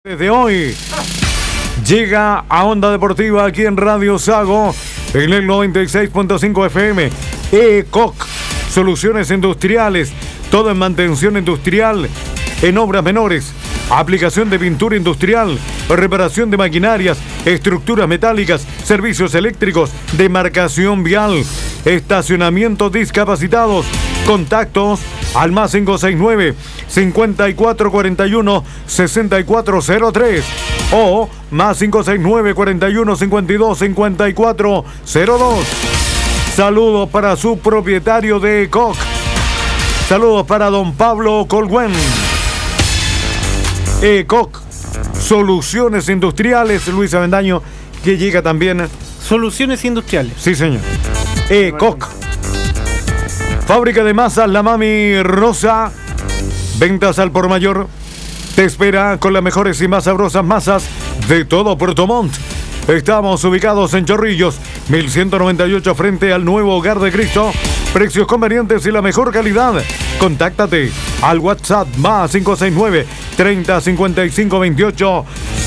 Desde hoy llega a Onda Deportiva aquí en Radio Sago en el 96.5 FM. ECOC, soluciones industriales, todo en mantención industrial, en obras menores, aplicación de pintura industrial, reparación de maquinarias, estructuras metálicas, servicios eléctricos, demarcación vial, estacionamientos discapacitados. Contactos al más 569-5441-6403 o más 569-4152-5402. Saludos para su propietario de ECOC. Saludos para don Pablo Colguen. ECOC, soluciones industriales. Luis Avendaño, que llega también. Soluciones industriales. Sí, señor. ECOC. Fábrica de masas La Mami Rosa. Ventas al por mayor. Te espera con las mejores y más sabrosas masas de todo Puerto Montt. Estamos ubicados en Chorrillos, 1198 frente al nuevo Hogar de Cristo. Precios convenientes y la mejor calidad. Contáctate al WhatsApp más 569 30 55 28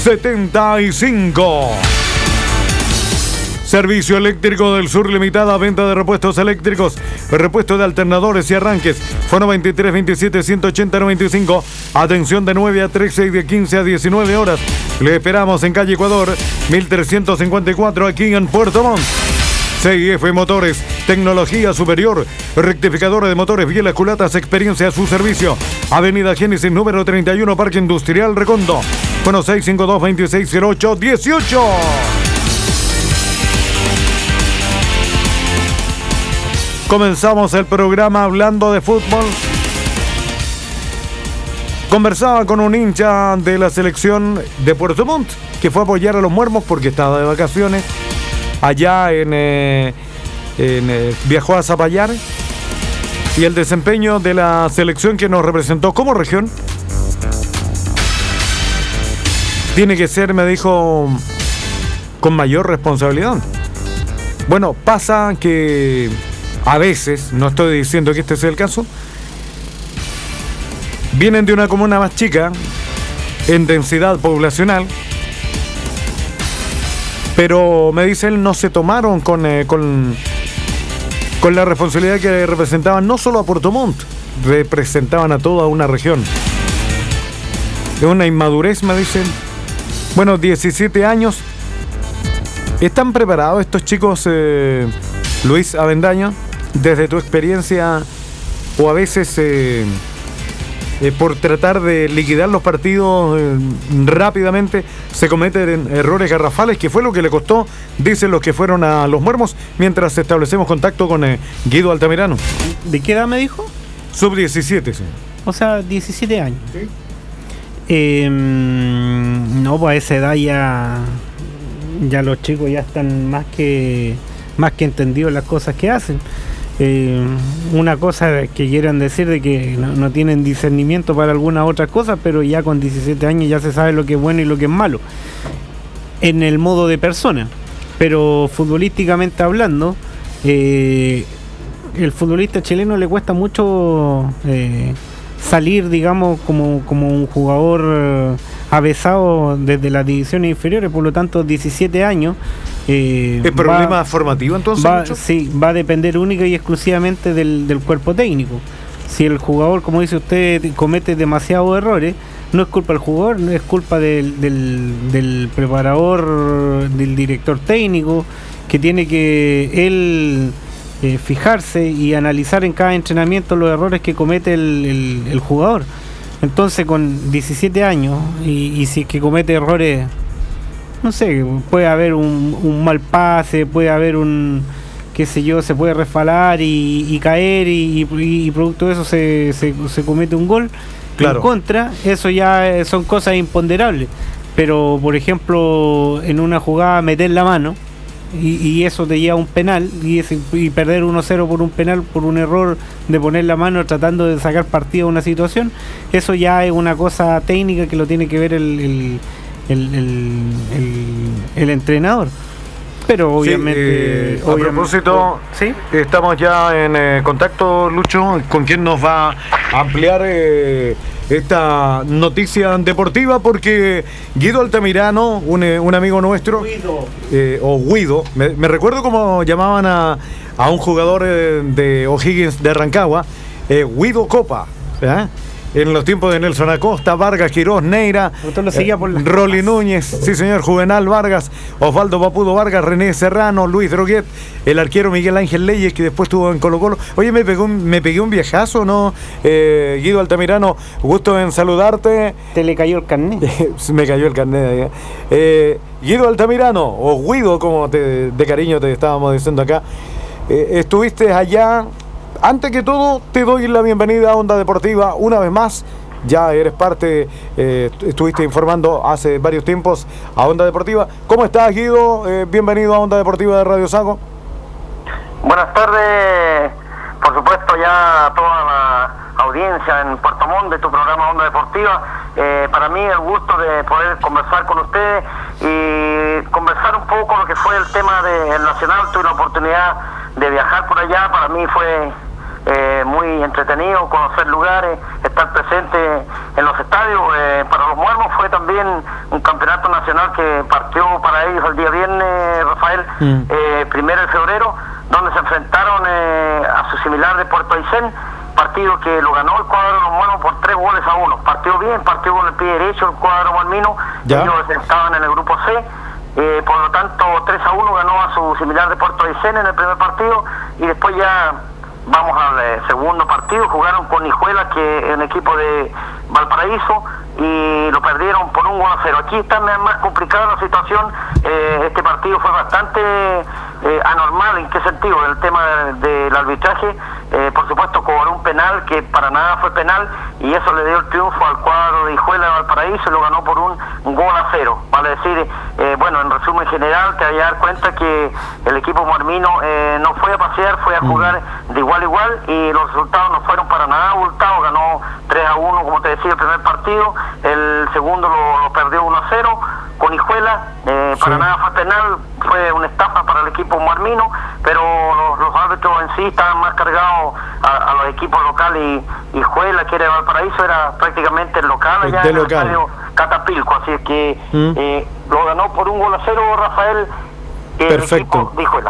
75. Servicio Eléctrico del Sur Limitada, venta de repuestos eléctricos, repuesto de alternadores y arranques. Fono 23 27 180 95. Atención de 9 a 13 y de 15 a 19 horas. Le esperamos en calle Ecuador, 1354, aquí en Puerto Montt. CIF Motores, tecnología superior, rectificadora de motores, bielas, culatas, experiencia a su servicio. Avenida Génesis, número 31, Parque Industrial Recondo. Bueno, 652-2608-18. Comenzamos el programa hablando de fútbol. Conversaba con un hincha de la selección de Puerto Montt que fue a apoyar a los muermos porque estaba de vacaciones. Allá viajó a Zapallar. Y el desempeño de la selección que nos representó como región tiene que ser, me dijo, con mayor responsabilidad. Bueno, pasa que a veces, no estoy diciendo que este sea el caso, vienen de una comuna más chica en densidad poblacional, pero me dice él, no se tomaron con la responsabilidad que representaban no solo a Puerto Montt, representaban a toda una región. Es una inmadurez, me dicen. Bueno, 17 años. ¿Están preparados estos chicos, Luis Avendaño? Desde tu experiencia, o a veces por tratar de liquidar los partidos rápidamente, se cometen errores garrafales, que fue lo que le costó, dicen los que fueron a los muermos, mientras establecemos contacto con Guido Altamirano. ¿De qué edad me dijo? Sub-17, sí. O sea, 17 años. ¿Sí? No, pues a esa edad ya los chicos ya están más que entendidos las cosas que hacen. Una cosa que quieran decir de que no tienen discernimiento para algunas otras cosas, pero ya con 17 años ya se sabe lo que es bueno y lo que es malo en el modo de persona. Pero futbolísticamente hablando, el futbolista chileno le cuesta mucho salir, digamos, como un jugador avesado desde las divisiones inferiores. Por lo tanto, 17 años. ¿Es problema formativo entonces? Sí, va a depender única y exclusivamente del cuerpo técnico. Si el jugador, como dice usted, comete demasiados errores, no es culpa del jugador, no es culpa del preparador, del director técnico, que tiene que él fijarse y analizar en cada entrenamiento los errores que comete el jugador. Entonces, con 17 años, y si es que comete errores, no sé, puede haber un mal pase, puede haber qué sé yo, se puede resbalar y caer, y producto de eso se comete un gol, claro, en contra. Eso ya son cosas imponderables. Pero, por ejemplo, en una jugada meter la mano y eso te lleva a un penal, y perder 1-0 por un penal, por un error de poner la mano tratando de sacar partido a una situación, eso ya es una cosa técnica que lo tiene que ver el entrenador. Pero obviamente, a propósito, ¿sí? Estamos ya en contacto, Lucho, con quien nos va a ampliar esta noticia deportiva porque Guido Altamirano, un amigo nuestro, Guido, me recuerdo cómo llamaban a un jugador de O'Higgins de Rancagua, Guido Copa, ¿eh? En los tiempos de Nelson Acosta, Vargas, Quirós, Neira, Rolly Núñez, sí señor, Juvenal Vargas, Osvaldo Papudo Vargas, René Serrano, Luis Droguet, el arquero Miguel Ángel Leyes, que después estuvo en Colo Colo. Oye, me pegué un viajazo, ¿no? Guido Altamirano, gusto en saludarte. ¿Te le cayó el carnet? Me cayó el carnet. Guido Altamirano, o Guido, como de cariño te estábamos diciendo acá, estuviste allá. Antes que todo, te doy la bienvenida a Onda Deportiva una vez más. Ya eres parte, estuviste informando hace varios tiempos a Onda Deportiva. ¿Cómo estás, Guido? Bienvenido a Onda Deportiva de Radio Sago. Buenas tardes, por supuesto, ya a toda la audiencia en Puerto Montt de tu programa Onda Deportiva. Para mí el gusto de poder conversar con ustedes y conversar un poco lo que fue el tema del Nacional. Tuve la oportunidad de viajar por allá, para mí fue muy entretenido conocer lugares, estar presente en los estadios. Para los muermos fue también un campeonato nacional que partió para ellos el día viernes, Rafael, 1 de febrero, donde se enfrentaron a su similar de Puerto Aysén, partido que lo ganó el cuadro de los muermos por 3-1. Partió bien, partió con el pie derecho el cuadro muermino, ellos estaban en el grupo C. Por lo tanto 3-1 ganó a su similar de Puerto Aysén en el primer partido, y después ya vamos al segundo partido. Jugaron con Hijuelas, que es un equipo de Valparaíso, y lo perdieron por 1-0. Aquí está más complicada la situación. Este partido fue bastante anormal. ¿En qué sentido? El tema del arbitraje, por supuesto cobró un penal que para nada fue penal, y eso le dio el triunfo al cuadro de Hijuelas de Valparaíso, y lo ganó por 1-0. Vale decir, bueno, en resumen general, te vas a dar cuenta que el equipo muermino no fue a pasear, fue a jugar de igual a igual, y los resultados no fueron para nada abultados. Ganó 3-1, como te decía, el primer partido, el segundo lo perdió 1-0 con Hijuelas. Para nada fue penal, fue una estafa para el equipo muermino, pero los árbitros en sí estaban más cargados a los equipos locales, y Hijuelas, que era de Valparaíso, era prácticamente el local allá en el estadio Catapilco, así es que lo ganó por 1-0, Rafael. Perfecto.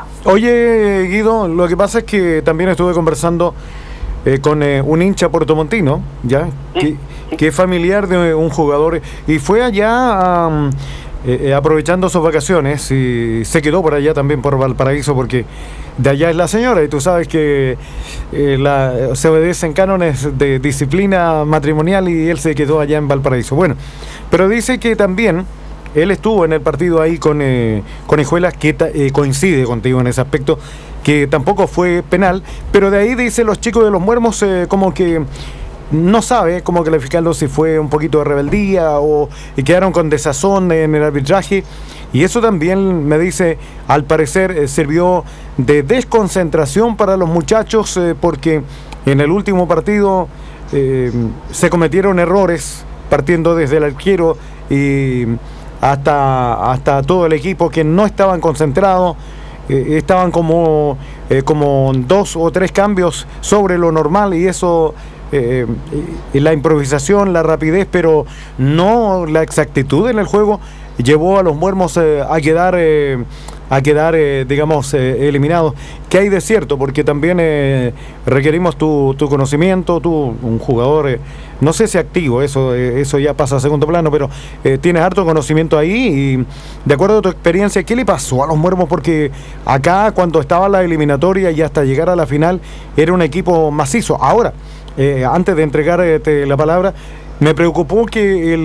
Oye, Guido, lo que pasa es que también estuve conversando con un hincha puertomontino, ¿ya? Sí, que es familiar de un jugador, y fue allá aprovechando sus vacaciones, y se quedó por allá también por Valparaíso, porque de allá es la señora, y tú sabes que se obedecen cánones de disciplina matrimonial, y él se quedó allá en Valparaíso. Bueno, pero dice que también él estuvo en el partido ahí con Hijuelas, que coincide contigo en ese aspecto, que tampoco fue penal, pero de ahí dice los chicos de los muermos como que no sabe cómo calificarlo, si fue un poquito de rebeldía y quedaron con desazón en el arbitraje, y eso también me dice, al parecer sirvió de desconcentración para los muchachos, porque en el último partido se cometieron errores, partiendo desde el arquero y hasta todo el equipo, que no estaban concentrados. Estaban como 2 o 3 cambios sobre lo normal, y eso, la improvisación, la rapidez, pero no la exactitud en el juego, llevó a los muermos a quedar digamos, eliminados. ¿Qué hay de cierto? Porque también requerimos tu conocimiento, tú, un jugador, no sé si activo, eso ya pasa a segundo plano, pero tienes harto conocimiento ahí, y de acuerdo a tu experiencia, ¿qué le pasó a los muermos? Porque acá, cuando estaba la eliminatoria y hasta llegar a la final, era un equipo macizo. Ahora, antes de entregarte la palabra, me preocupó que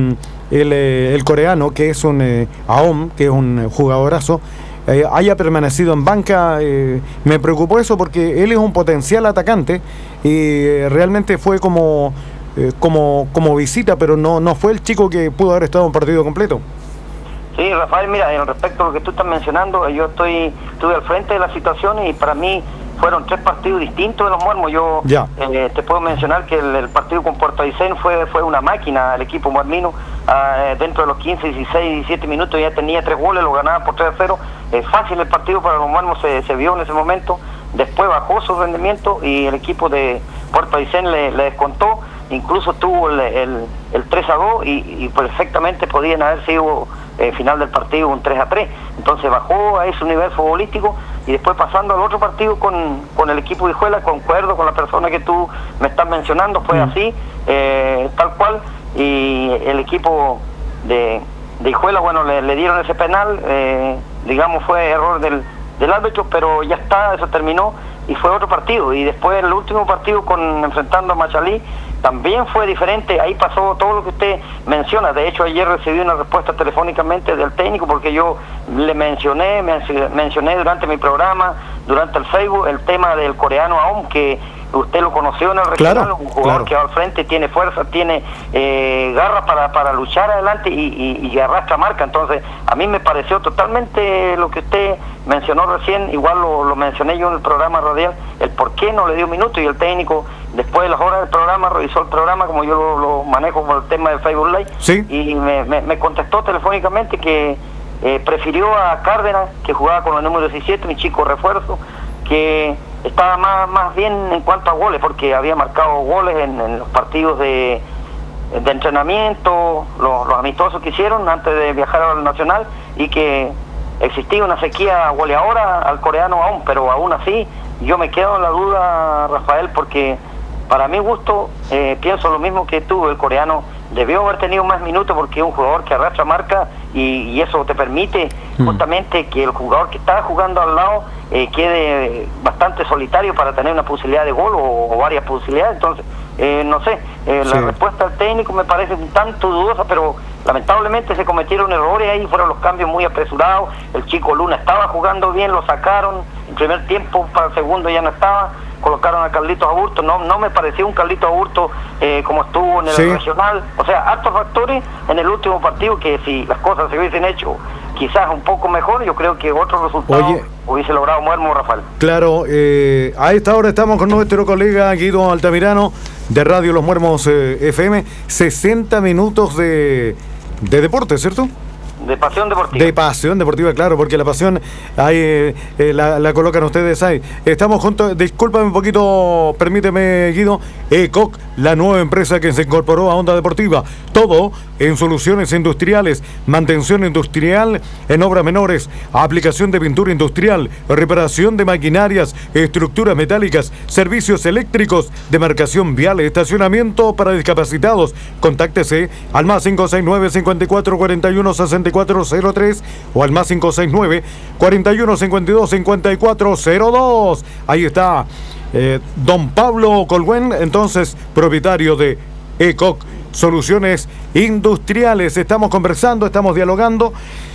el coreano, que es un Aom, que es un jugadorazo, haya permanecido en banca. Me preocupó eso, porque él es un potencial atacante, y realmente fue como visita, pero no fue el chico que pudo haber estado en un partido completo. Sí, Rafael, mira, en respecto a lo que tú estás mencionando, yo estuve al frente de la situación, y para mí fueron 3 partidos distintos de los muermos. Yo te puedo mencionar que el partido con Puerto Aysén fue una máquina. El equipo muermino, dentro de los 15, 16, 17 minutos ya tenía 3 goles, lo ganaba por 3-0. Fácil el partido para los muermos, se vio en ese momento. Después bajó su rendimiento, y el equipo de Puerto Aysén le descontó. incluso tuvo el 3-2 y perfectamente podían haber sido final del partido un 3-3. Entonces bajó a ese nivel futbolístico y después pasando al otro partido con el equipo de Hijuela, concuerdo con la persona que tú me estás mencionando, fue así, tal cual, y el equipo de Hijuela, bueno, le dieron ese penal, digamos fue error del árbitro, pero ya está, eso terminó y fue otro partido. Y después el último partido enfrentando a Machalí también fue diferente, ahí pasó todo lo que usted menciona. De hecho ayer recibí una respuesta telefónicamente del técnico porque yo le mencioné durante mi programa, durante el Facebook, el tema del coreano Aum, que usted lo conoció en el regional, claro, un jugador que va al frente, tiene fuerza, tiene garra para luchar adelante y arrastra marca. Entonces a mí me pareció totalmente lo que usted mencionó recién, igual lo mencioné yo en el programa radial, el por qué no le dio minuto, y el técnico después de las horas del programa revisó el programa, como yo lo manejo con el tema del Facebook Live, ¿sí? Y me contestó telefónicamente que prefirió a Cárdenas, que jugaba con el número 17, mi chico refuerzo, que estaba más bien en cuanto a goles, porque había marcado goles en los partidos de entrenamiento, los amistosos que hicieron antes de viajar al Nacional, y que existía una sequía goleadora al coreano aún, pero aún así yo me quedo en la duda, Rafael, porque para mi gusto pienso lo mismo que tú, el coreano debió haber tenido más minutos porque es un jugador que arrastra marca y eso te permite justamente que el jugador que está jugando al lado quede bastante solitario para tener una posibilidad de gol o varias posibilidades. Entonces, no sé, la respuesta del técnico me parece un tanto dudosa, pero lamentablemente se cometieron errores ahí, fueron los cambios muy apresurados. El chico Luna estaba jugando bien, lo sacaron, el primer tiempo para el segundo ya no estaba, colocaron a Carlitos Aburto, no me pareció un Carlitos Aburto como estuvo en el regional. O sea, hartos factores en el último partido que si las cosas se hubiesen hecho quizás un poco mejor, yo creo que otro resultado hubiese logrado Muermo, Rafael. Claro, a esta hora estamos con nuestro colega Guido Altamirano de Radio Los Muermos FM, 60 minutos de deporte, ¿cierto? De pasión deportiva. De pasión deportiva, claro, porque la pasión ahí la colocan ustedes ahí. Estamos juntos, discúlpame un poquito, permíteme, Guido. ECOC, la nueva empresa que se incorporó a Onda Deportiva. Todo en soluciones industriales, mantención industrial en obras menores, aplicación de pintura industrial, reparación de maquinarias, estructuras metálicas, servicios eléctricos, demarcación vial, estacionamiento para discapacitados. Contáctese al más 569 54 41 6403 o al más 569 41 52 5402. Ahí está don Pablo Colguen, entonces propietario de ECOC Soluciones Industriales. Estamos conversando, estamos dialogando.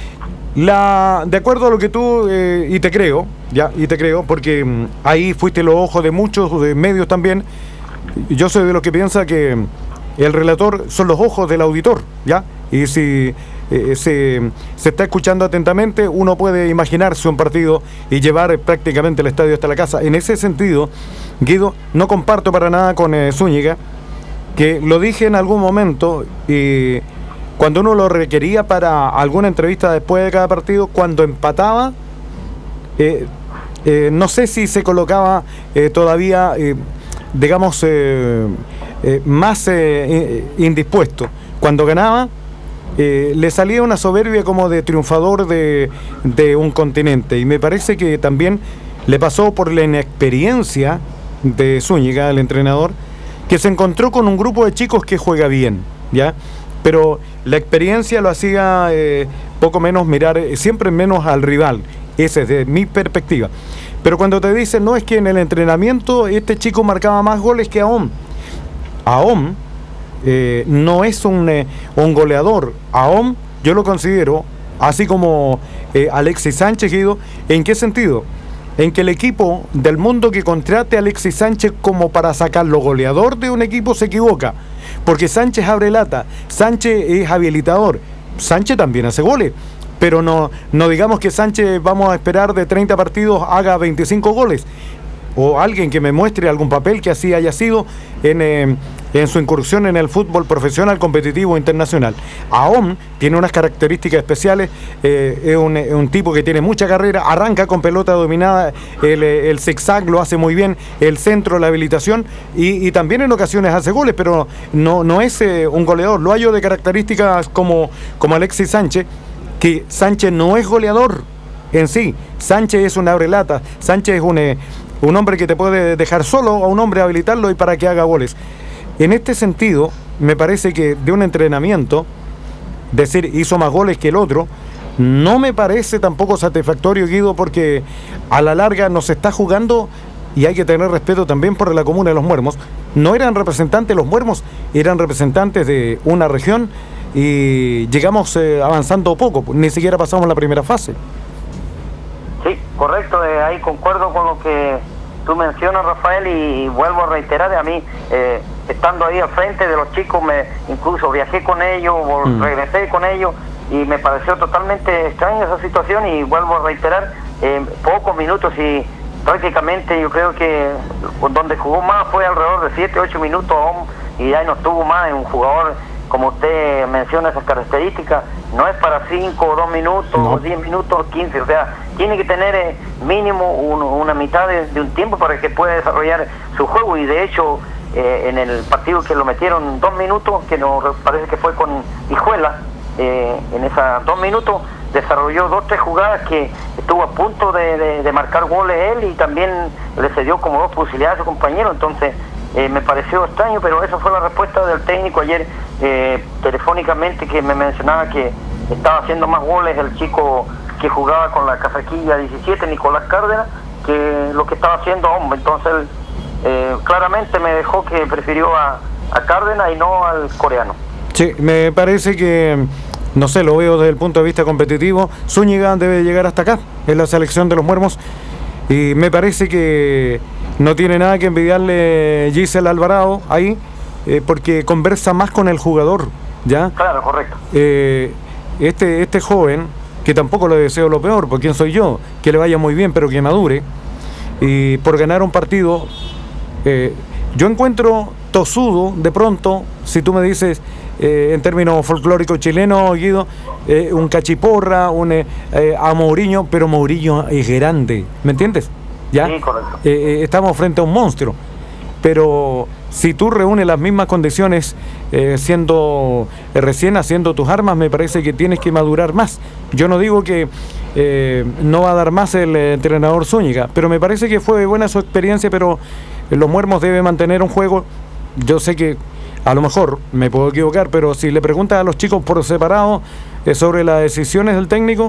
De acuerdo a lo que tú, y te creo, porque ahí fuiste los ojos de muchos de medios también. Yo soy de los que piensa que el relator son los ojos del auditor, ¿ya? Y si se está escuchando atentamente, uno puede imaginarse un partido y llevar prácticamente el estadio hasta la casa. En ese sentido, Guido, no comparto para nada con Zúñiga, que lo dije en algún momento, y cuando uno lo requería para alguna entrevista después de cada partido, cuando empataba, no sé si se colocaba todavía, digamos, más indispuesto. Cuando ganaba, le salía una soberbia como de triunfador de un continente, y me parece que también le pasó por la inexperiencia de Zúñiga, el entrenador, que se encontró con un grupo de chicos que juega bien, ¿ya? Pero la experiencia lo hacía poco menos mirar, siempre menos al rival. Esa es de mi perspectiva. Pero cuando te dicen, no, es que en el entrenamiento este chico marcaba más goles que Ahom. Ahom no es un goleador. Ahom yo lo considero, así como Alexis Sánchez, Guido. ¿En qué sentido? En que el equipo del mundo que contrate a Alexis Sánchez como para sacarlo goleador de un equipo se equivoca, porque Sánchez abre lata, Sánchez es habilitador, Sánchez también hace goles, pero no digamos que Sánchez, vamos a esperar de 30 partidos haga 25 goles. o alguien que me muestre algún papel que así haya sido en su incursión en el fútbol profesional, competitivo internacional. Ahom tiene unas características especiales, es un tipo que tiene mucha carrera, arranca con pelota dominada, el zigzag lo hace muy bien, el centro, la habilitación, y también en ocasiones hace goles, pero no es un goleador. Lo hallo de características como Alexis Sánchez, que Sánchez no es goleador en sí. Sánchez es un abrelata, Sánchez es un hombre que te puede dejar solo a un hombre, habilitarlo y para que haga goles. En este sentido, me parece que de un entrenamiento, decir hizo más goles que el otro, no me parece tampoco satisfactorio, Guido, porque a la larga nos está jugando, y hay que tener respeto también por la comuna de Los Muermos. No eran representantes los Muermos, eran representantes de una región, y llegamos avanzando poco, ni siquiera pasamos la primera fase. Sí, correcto, ahí concuerdo con lo que tú mencionas, Rafael, y vuelvo a reiterar, a mí, estando ahí al frente de los chicos, incluso viajé con ellos, regresé con ellos, y me pareció totalmente extraña esa situación, y vuelvo a reiterar, pocos minutos, y prácticamente yo creo que donde jugó más fue alrededor de 7-8 minutos, y ahí no estuvo más. En un jugador, como usted menciona esas características, no es para 5 o 2 minutos, no. 10 minutos, 15, o sea, tiene que tener mínimo una mitad de un tiempo para que pueda desarrollar su juego, y de hecho en el partido que lo metieron 2 minutos, que nos parece que fue con Hijuela, en esos 2 minutos desarrolló 2-3 jugadas que estuvo a punto de marcar goles él, y también le cedió como 2 posibilidades a su compañero. Entonces me pareció extraño, pero esa fue la respuesta del técnico ayer telefónicamente, que me mencionaba que estaba haciendo más goles el chico que jugaba con la casaquilla 17, Nicolás Cárdenas, que lo que estaba haciendo Hombre. Entonces él claramente me dejó que prefirió a Cárdenas y no al coreano. Sí, me parece que, no sé, lo veo desde el punto de vista competitivo, Zúñiga debe llegar hasta acá, en la selección de los Muermos, y me parece que no tiene nada que envidiarle Giselle Alvarado ahí, porque conversa más con el jugador, ¿ya? Claro, correcto. Este joven, que tampoco le deseo lo peor, porque quién soy yo, que le vaya muy bien, pero que madure, y por ganar un partido, yo encuentro tosudo, de pronto, si tú me dices, en términos folclóricos chilenos, Guido, un cachiporra, a Mourinho, pero Mourinho es grande, ¿me entiendes? ¿Ya? Sí, correcto. Estamos frente a un monstruo, pero si tú reúnes las mismas condiciones, siendo recién haciendo tus armas, me parece que tienes que madurar más. Yo no digo que no va a dar más el entrenador Zúñiga, pero me parece que fue buena su experiencia, pero los Muermos debe mantener un juego. Yo sé que a lo mejor me puedo equivocar, pero si le preguntas a los chicos por separado sobre las decisiones del técnico,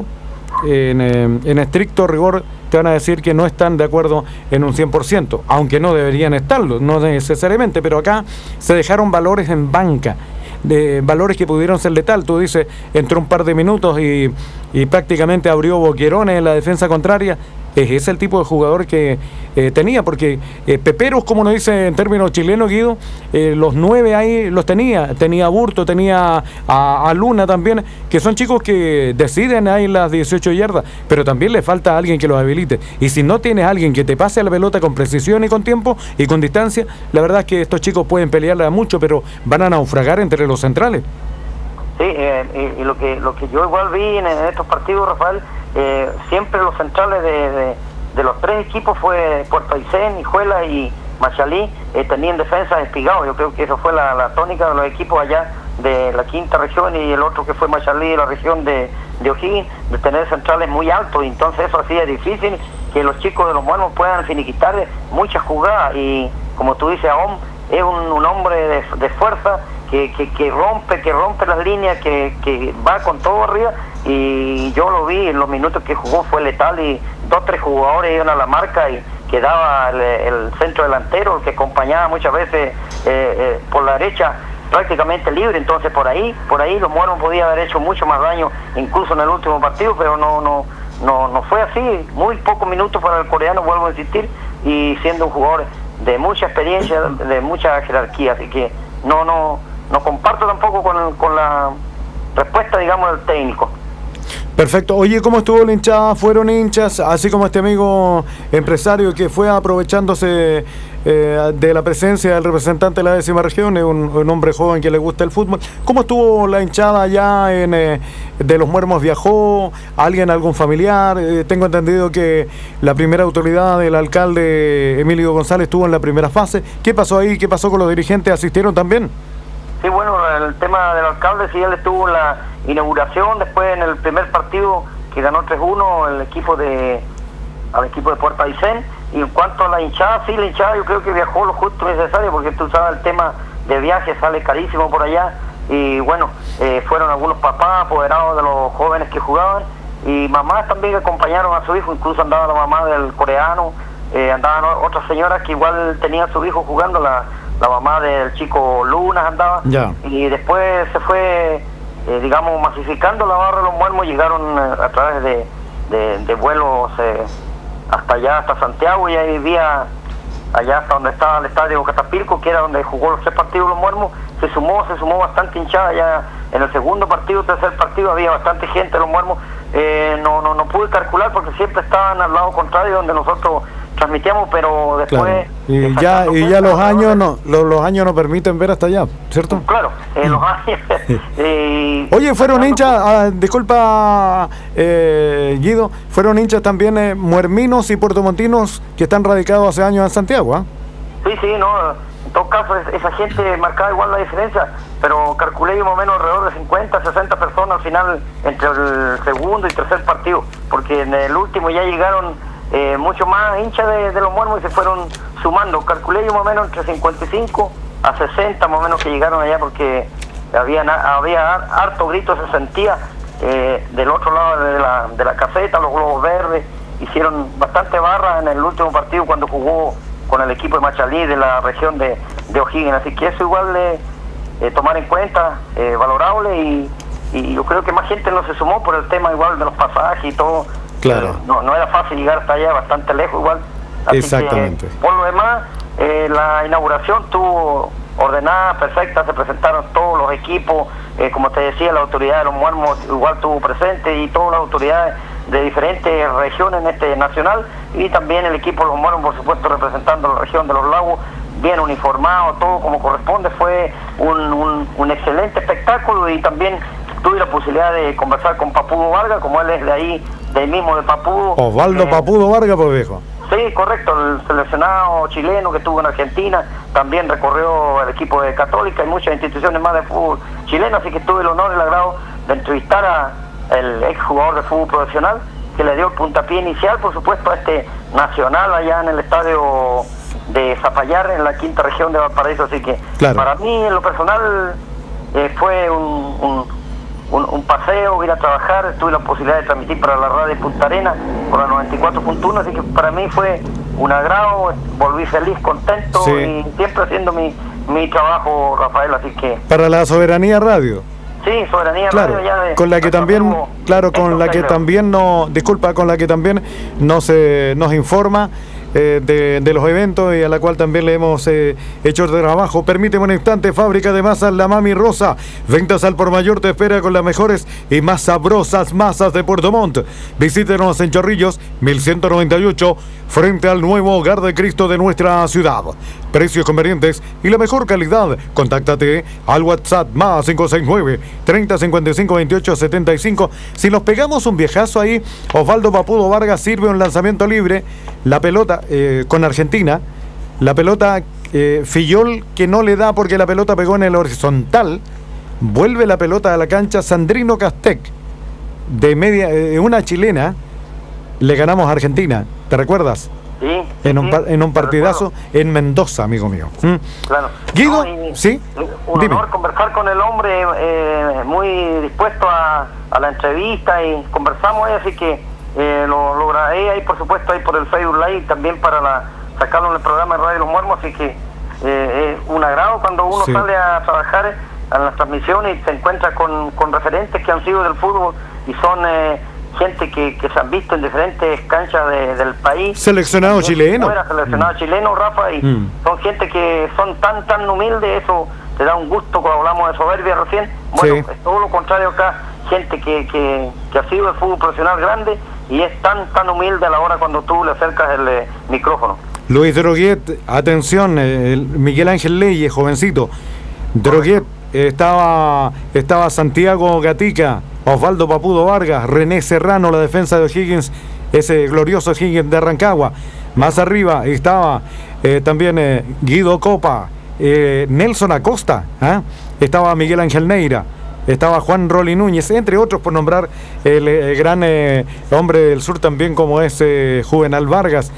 en estricto rigor te van a decir que no están de acuerdo en un 100%, aunque no deberían estarlo, no necesariamente, pero acá se dejaron valores en banca, de valores que pudieron ser letal. Tú dices, entró un par de minutos y prácticamente abrió boquerones en la defensa contraria. Es el tipo de jugador que tenía, porque peperos, como nos dice en términos chilenos, Guido, los 9 ahí los tenía a Burto, tenía a Luna también, que son chicos que deciden ahí las 18 yardas, pero también le falta alguien que los habilite, y si no tienes alguien que te pase la pelota con precisión y con tiempo y con distancia, la verdad es que estos chicos pueden pelearla mucho, pero van a naufragar entre los centrales. Sí, y lo que yo igual vi en estos partidos, Rafael, siempre los centrales de los 3 equipos fue Puerto Aysén, Hijuela y Machalí, tenían defensas espigados. Yo creo que eso fue la tónica de los equipos allá de la quinta región, y el otro que fue Machalí de la región de O'Higgins, de tener centrales muy altos, y entonces eso hacía difícil que los chicos de los Muermos puedan finiquitar muchas jugadas. Y como tú dices, Ahom es un hombre de fuerza, que rompe las líneas, que va con todo arriba, y yo lo vi en los minutos que jugó, fue letal, y 2-3 jugadores iban a la marca y quedaba el centro delantero, el que acompañaba muchas veces por la derecha, prácticamente libre. Entonces por ahí los Muermos podían haber hecho mucho más daño, incluso en el último partido, pero no fue así. Muy pocos minutos para el coreano, vuelvo a insistir, y siendo un jugador de mucha experiencia, de mucha jerarquía, así que no comparto tampoco con la respuesta, digamos, del técnico. Perfecto. Oye, ¿cómo estuvo la hinchada? ¿Fueron hinchas? Así como este amigo empresario que fue aprovechándose de la presencia del representante de la 10ª región, un hombre joven que le gusta el fútbol. ¿Cómo estuvo la hinchada allá de Los Muermos? ¿Viajó alguien, algún familiar? Tengo entendido que la primera autoridad del alcalde Emilio González estuvo en la primera fase. ¿Qué pasó ahí? ¿Qué pasó con los dirigentes? ¿Asistieron también? Sí, bueno, el tema del alcalde, sí, él estuvo en la inauguración, después en el primer partido que ganó 3-1 al equipo de Puerto Aysén. Y en cuanto a la hinchada, sí, la hinchada yo creo que viajó lo justo y necesario, porque tú sabes, el tema de viaje sale carísimo por allá. Y bueno, fueron algunos papás apoderados de los jóvenes que jugaban, y mamás también que acompañaron a su hijo, incluso andaba la mamá del coreano, andaban otras señoras que igual tenían a su hijo jugando, la mamá del chico Lunas andaba, y después se fue, digamos, masificando la barra de Los Muermos. Llegaron a través de vuelos hasta allá, hasta Santiago, y ahí vivía allá hasta donde estaba el estadio Catapilco, que era donde jugó los 3 partidos Los Muermos. Se sumó bastante hinchada ya en el segundo partido, tercer partido, había bastante gente en Los Muermos. No pude calcular porque siempre estaban al lado contrario donde nosotros transmitíamos, pero después... Claro. Y ya los años no permiten ver hasta allá, ¿cierto? Claro, los años... Oye, fueron hinchas, disculpa Guido, fueron hinchas también muerminos y puertomontinos que están radicados hace años en Santiago, ¿eh? Sí, no, en todo caso esa gente marcaba igual la diferencia, pero calculé más o menos alrededor de 50, 60 personas al final entre el segundo y tercer partido, porque en el último ya llegaron mucho más hinchas de Los Muermos y se fueron sumando. Calculé yo más o menos entre 55 a 60 más o menos que llegaron allá, porque había harto grito, se sentía del otro lado de la caseta, los globos verdes. Hicieron bastante barra en el último partido cuando jugó con el equipo de Machalí de la región de O'Higgins, así que eso igual tomar en cuenta, valorable, y yo creo que más gente no se sumó por el tema igual de los pasajes y todo. Claro. No era fácil llegar hasta allá, bastante lejos igual. Así exactamente. Que, por lo demás, la inauguración estuvo ordenada, perfecta, se presentaron todos los equipos, como te decía, la autoridad de Los Muermos igual estuvo presente, y todas las autoridades de diferentes regiones en este nacional, y también el equipo de Los Muermos, por supuesto, representando la región de los lagos, bien uniformado, todo como corresponde. Fue un excelente espectáculo, y también tuve la posibilidad de conversar con Papudo Vargas, como él es de ahí mismo de Papudo. Osvaldo Papudo Vargas, pues viejo. Sí, correcto, el seleccionado chileno que estuvo en Argentina, también recorrió el equipo de Católica y muchas instituciones más de fútbol chileno, así que tuve el honor y el agrado de entrevistar al exjugador de fútbol profesional, que le dio el puntapié inicial, por supuesto, a este nacional allá en el estadio de Zapallar, en la 5ª región de Valparaíso. Así que claro, para mí, en lo personal, fue un paseo, ir a trabajar. Tuve la posibilidad de transmitir para la radio de Punta Arenas por la 94.1, así que para mí fue un agrado. Volví feliz, contento, sí, y siempre haciendo mi trabajo, Rafael, así que... Para la Soberanía Radio. Sí, Soberanía claro, Radio, ya con la que también, claro, con la que también con la que también nos informa de los eventos, y a la cual también le hemos hecho el trabajo. Permíteme un instante. Fábrica de masas La Mami Rosa, ventas al por mayor, te espera con las mejores y más sabrosas masas de Puerto Montt. Visítenos en Chorrillos 1198, frente al nuevo Hogar de Cristo de nuestra ciudad. Precios convenientes y la mejor calidad. Contáctate al WhatsApp más 569 30 55 28 75. Si nos pegamos un viejazo ahí, Osvaldo Papudo Vargas sirve un lanzamiento libre, la pelota con Argentina, la pelota Fillol que no le da porque la pelota pegó en el horizontal, vuelve la pelota a la cancha. Sandrino Castec, de media, una chilena, le ganamos a Argentina, ¿te recuerdas? Sí, en un partidazo en Mendoza, amigo mío. Claro. Guido, sí, un honor conversar con el hombre, muy dispuesto a la entrevista, y conversamos, así que lo grabé ahí, por supuesto, ahí por el Facebook Live, también para sacarlo en el programa de Radio Los Muermos, así que es un agrado cuando uno sale a trabajar en las transmisiones y se encuentra con referentes que han sido del fútbol y son gente que se han visto en diferentes canchas del país. Seleccionado chileno. Seleccionado chileno, Rafa, y son gente que son tan humildes. Eso te da un gusto cuando hablamos de soberbia recién. Bueno, Sí. es todo lo contrario acá, gente que ha sido el fútbol profesional grande y es tan humilde a la hora cuando tú le acercas el micrófono. Luis Droguet, atención, Miguel Ángel Leyes, jovencito. Droguet, estaba Santiago Gatica, Osvaldo Papudo Vargas, René Serrano, la defensa de O'Higgins, ese glorioso O'Higgins de Rancagua. Más arriba estaba también Guido Copa, Nelson Acosta, estaba Miguel Ángel Neira, estaba Juan Rolly Núñez, entre otros, por nombrar el gran hombre del sur también, como es Juvenal Vargas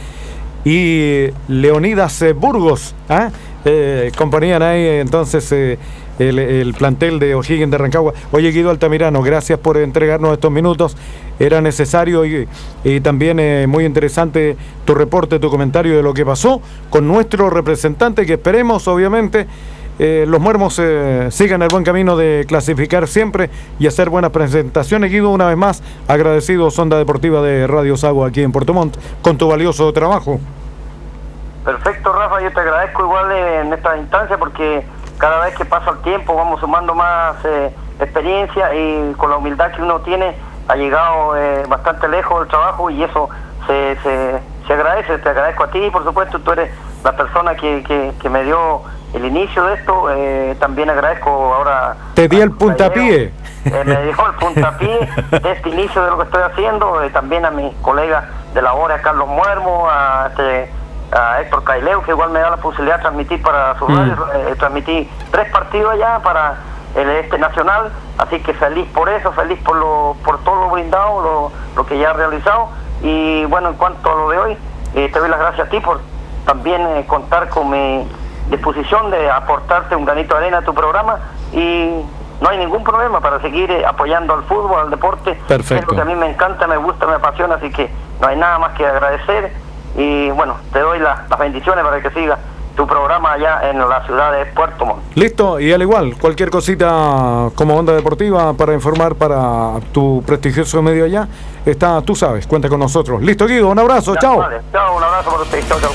y Leonidas Burgos, componían ahí entonces el plantel de O'Higgins de Rancagua. Oye, Guido Altamirano, gracias por entregarnos estos minutos, era necesario y también muy interesante tu reporte, tu comentario de lo que pasó con nuestro representante, que esperemos obviamente los muermos sigan el buen camino de clasificar siempre y hacer buenas presentaciones. Guido, una vez más, agradecido Onda Deportiva de Radio Sagua aquí en Puerto Montt con tu valioso trabajo. Perfecto, Rafa, yo te agradezco igual en esta instancia porque cada vez que pasa el tiempo vamos sumando más experiencia y con la humildad que uno tiene ha llegado bastante lejos del trabajo y eso se agradece. Te agradezco a ti, por supuesto, tú eres la persona que me dio el inicio de esto. También agradezco ahora... Te di el puntapié. Me dio el puntapié de este inicio de lo que estoy haciendo. También a mis colegas de la hora, Carlos Muermo, a Héctor Caileo, que igual me da la posibilidad de transmitir para su radio. Transmití 3 partidos allá para el nacional, así que feliz por eso, feliz por todo lo brindado, lo que ya he realizado. Y bueno, en cuanto a lo de hoy, te doy las gracias a ti por también contar con mi disposición de aportarte un granito de arena a tu programa y no hay ningún problema para seguir apoyando al fútbol, al deporte. Perfecto. Es lo que a mí me encanta, me gusta, me apasiona, así que no hay nada más que agradecer y bueno, te doy las bendiciones para que siga tu programa allá en la ciudad de Puerto Montt. Listo, y al igual, cualquier cosita como Onda Deportiva para informar para tu prestigioso medio allá, tú sabes, cuenta con nosotros. Listo, Guido, un abrazo, Ya, chao. Vale, chao, un abrazo para usted, chao.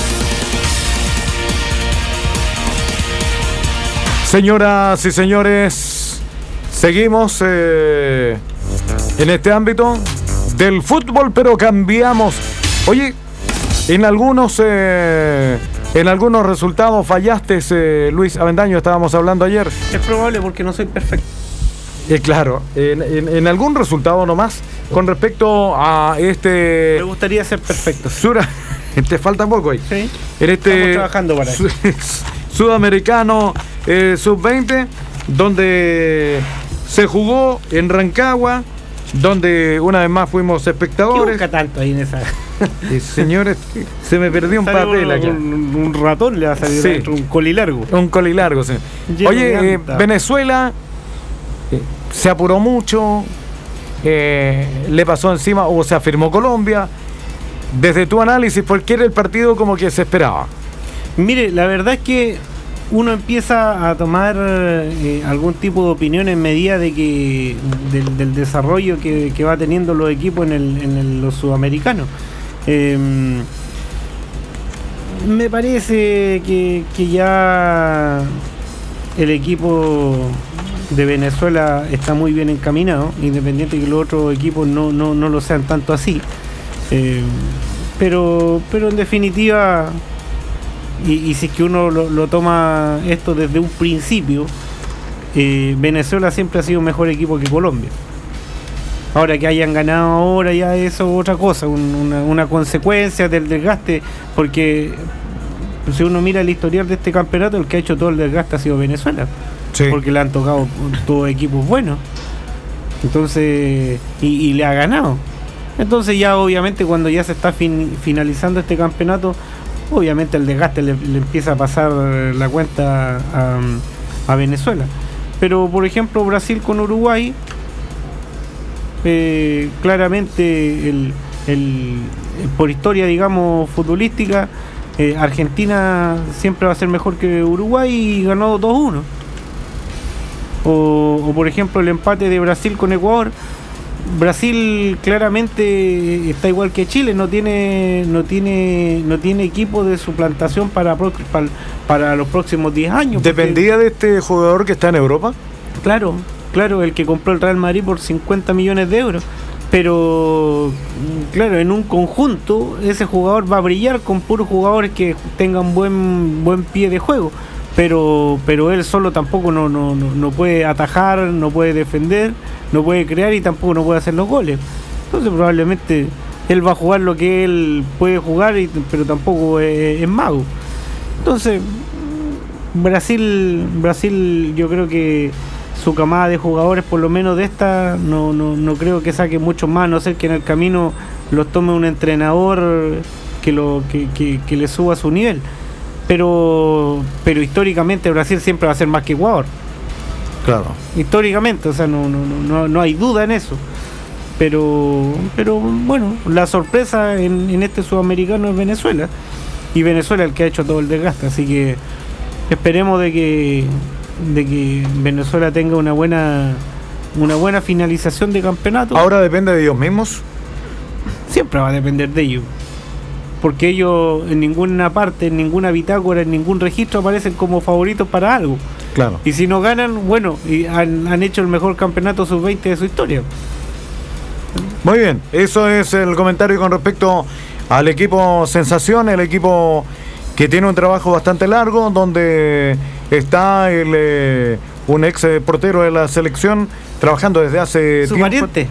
Señoras y señores, seguimos en este ámbito del fútbol, pero cambiamos. Oye, en algunos resultados fallaste, Luis Avendaño, estábamos hablando ayer. Es probable porque no soy perfecto. Claro, en algún resultado nomás, con respecto a Me gustaría ser perfecto. Te falta poco ahí. Sí. En Estamos trabajando para eso. Sudamericano Sub-20, donde se jugó en Rancagua, donde una vez más fuimos ¿Qué espectadores. busca tanto ahí en esa? Señores, se me perdió un Sale papel acá. un ratón le va a salir Sí. dentro, un colilargo. Un colilargo, sí. Lleno de Oye, anta. Venezuela se apuró mucho, le pasó encima o se afirmó Colombia. Desde tu análisis, ¿por qué era el partido como que se esperaba? Mire, la verdad es que uno empieza a tomar algún tipo de opinión en medida de que del desarrollo que va teniendo los equipos en los sudamericanos. Me parece que ya el equipo de Venezuela está muy bien encaminado, independiente de que los otros equipos no lo sean tanto así. Pero en definitiva, y si es que uno lo toma esto desde un principio, Venezuela siempre ha sido un mejor equipo que Colombia. Ahora que hayan ganado ahora ya eso es otra cosa, una consecuencia del desgaste, porque si uno mira el historial de este campeonato, el que ha hecho todo el desgaste ha sido Venezuela, Sí. porque le han tocado todos equipos buenos, entonces y le ha ganado. Entonces ya obviamente cuando ya se está finalizando este campeonato, obviamente el desgaste le empieza a pasar la cuenta a Venezuela. Pero por ejemplo Brasil con Uruguay, claramente por historia, digamos, futbolística, Argentina siempre va a ser mejor que Uruguay y ganó 2-1. O por ejemplo el empate de Brasil con Ecuador, Brasil claramente está igual que Chile, no tiene equipo de suplantación para los próximos 10 años. ¿Dependía de este jugador que está en Europa? Claro, el que compró el Real Madrid por 50 millones de euros. Pero, claro, en un conjunto ese jugador va a brillar con puros jugadores que tengan buen pie de juego. Pero él solo tampoco no puede atajar, no puede defender, no puede crear y tampoco no puede hacer los goles. Entonces probablemente él va a jugar lo que él puede jugar, pero tampoco es mago. Entonces Brasil yo creo que su camada de jugadores, por lo menos de esta, no creo que saque mucho más, a no ser que en el camino los tome un entrenador que le suba su nivel. Pero históricamente Brasil siempre va a ser más que Ecuador. Claro. Históricamente, o sea, no hay duda en eso. Pero bueno, la sorpresa en este sudamericano es Venezuela. Y Venezuela el que ha hecho todo el desgaste. Así que esperemos de que Venezuela tenga una buena finalización de campeonato. ¿Ahora depende de ellos mismos? Siempre va a depender de ellos. Porque ellos en ninguna parte, en ninguna bitácora, en ningún registro aparecen como favoritos para algo. Claro. Y si no ganan, bueno, y han hecho el mejor campeonato sub-20 de su historia. Muy bien, eso es el comentario con respecto al equipo Sensación, el equipo que tiene un trabajo bastante largo, donde está un ex portero de la selección trabajando desde hace ¿Su tiempo. pariente?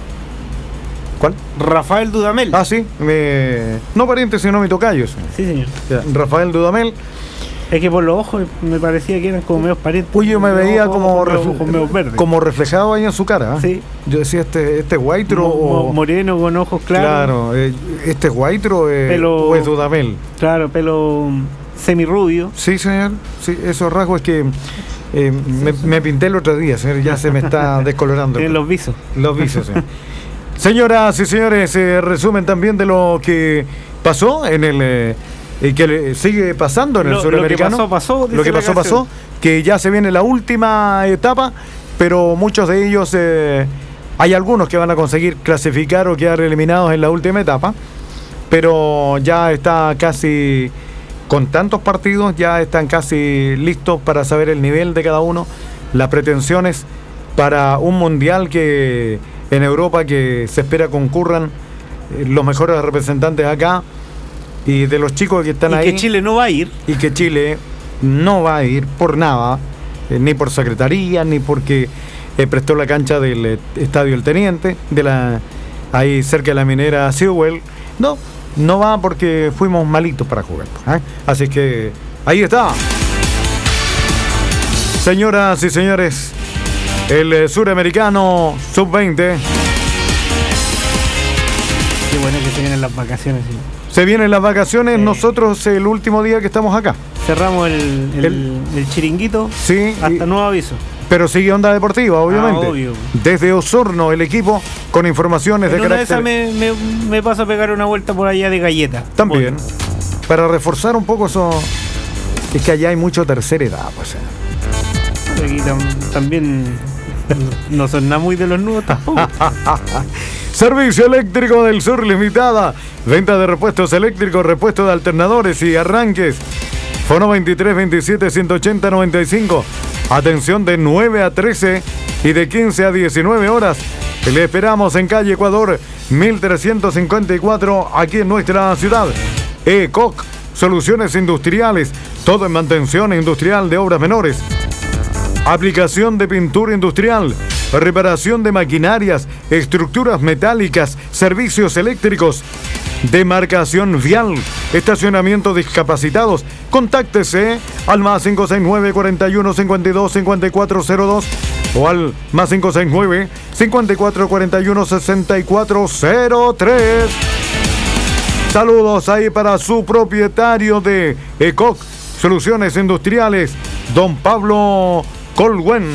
¿Cuál? Rafael Dudamel. Ah, sí, no pariente, sino mi tocayo. Sí, señor. Rafael Dudamel. Es que por los ojos me parecía que eran como medios parientes. Uy, yo me veía como reflejado ahí en su cara. Sí. Yo decía, este es Guaitro o moreno con ojos claros. Claro, este es Guaitro o es Dudamel. Claro, pelo semirrubio. Sí, señor. Sí, esos rasgos es que me pinté el otro día, señor, ya se me está descolorando. Tienen los visos. Los visos, sí. Señoras y señores, resumen también de lo que pasó en el que sigue pasando en el suramericano. Lo que pasó, que ya se viene la última etapa, pero muchos de ellos, hay algunos que van a conseguir clasificar o quedar eliminados en la última etapa, pero ya está casi, con tantos partidos, ya están casi listos para saber el nivel de cada uno, las pretensiones para un mundial que en Europa que se espera concurran los mejores representantes acá y de los chicos que están ahí. Y que Chile no va a ir. Y que Chile no va a ir por nada, ni por secretaría, ni porque prestó la cancha del Estadio El Teniente, ahí cerca de la minera Sewell. No va porque fuimos malitos para jugar. Así que ahí está. Señoras y señores, el suramericano sub-20. Qué bueno que se vienen las vacaciones. ¿Sí? Se vienen las vacaciones, nosotros el último día que estamos acá. Cerramos el chiringuito, sí, hasta nuevo aviso. Pero sigue Onda Deportiva, obviamente. Obvio. Desde Osorno, el equipo, con informaciones de carácter. Me paso a pegar una vuelta por allá de galleta. También, para reforzar un poco eso. Es que allá hay mucha tercera edad, pues. Aquí también no son nada muy de los nudos tampoco. Servicio Eléctrico del Sur Limitada. Venta de repuestos eléctricos, repuestos de alternadores y arranques. Fono 23 27 180 95. Atención de 9 a 13 y de 15 a 19 horas. Le esperamos en calle Ecuador 1354 aquí en nuestra ciudad. ECOC, soluciones industriales, todo en mantención industrial de obras menores. Aplicación de pintura industrial, reparación de maquinarias, estructuras metálicas, servicios eléctricos, demarcación vial, estacionamiento discapacitados. Contáctese al más 569 41 52 5402 o al más 569 54 41 6403. Saludos ahí para su propietario de ECOC, Soluciones Industriales, don Pablo Colwen.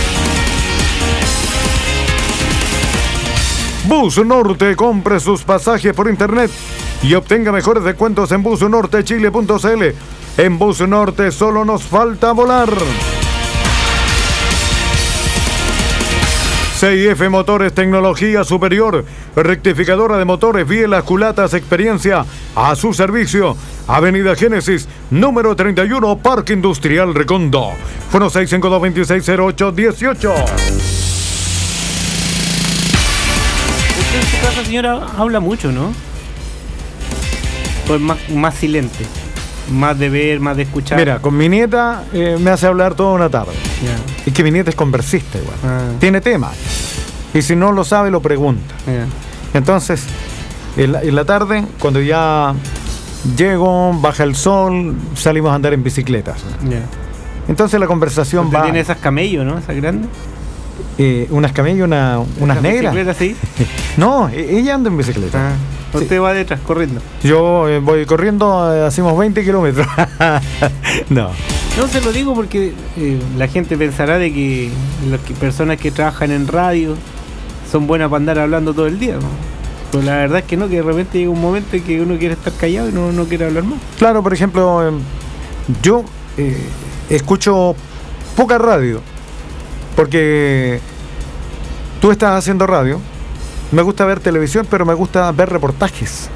Bus Norte, compre sus pasajes por internet y obtenga mejores descuentos en busnortechile.cl. En Bus Norte solo nos falta volar. CIF Motores, tecnología superior, rectificadora de motores, bielas, culatas, experiencia a su servicio. Avenida Génesis, número 31, Parque Industrial Recondo. Fono 652-2608-18. Usted en su casa, señora, habla mucho, ¿no? Pues más silente. Más de ver, más de escuchar. Mira, con mi nieta me hace hablar toda una tarde. Ya. Es que mi nieta es conversista igual. Ah. Tiene temas. Y si no lo sabe, lo pregunta. Ya. Entonces, en la tarde, cuando ya llego, baja el sol, salimos a andar en bicicletas. Ya. Entonces la conversación Usted va... tiene esas camellos, ¿no? Esas grandes. unas camellas, unas ¿Esas negras. bicicletas así? No, ella anda en bicicleta. Ah. Usted va detrás, corriendo. Yo voy corriendo, hacemos 20 kilómetros. No. No se lo digo porque la gente pensará de que las personas que trabajan en radio son buenas para andar hablando todo el día, ¿no? Pero la verdad es que no, que de repente llega un momento en que uno quiere estar callado y no quiere hablar más. Claro, por ejemplo, yo escucho poca radio porque tú estás haciendo radio. Me gusta ver televisión, pero me gusta ver reportajes,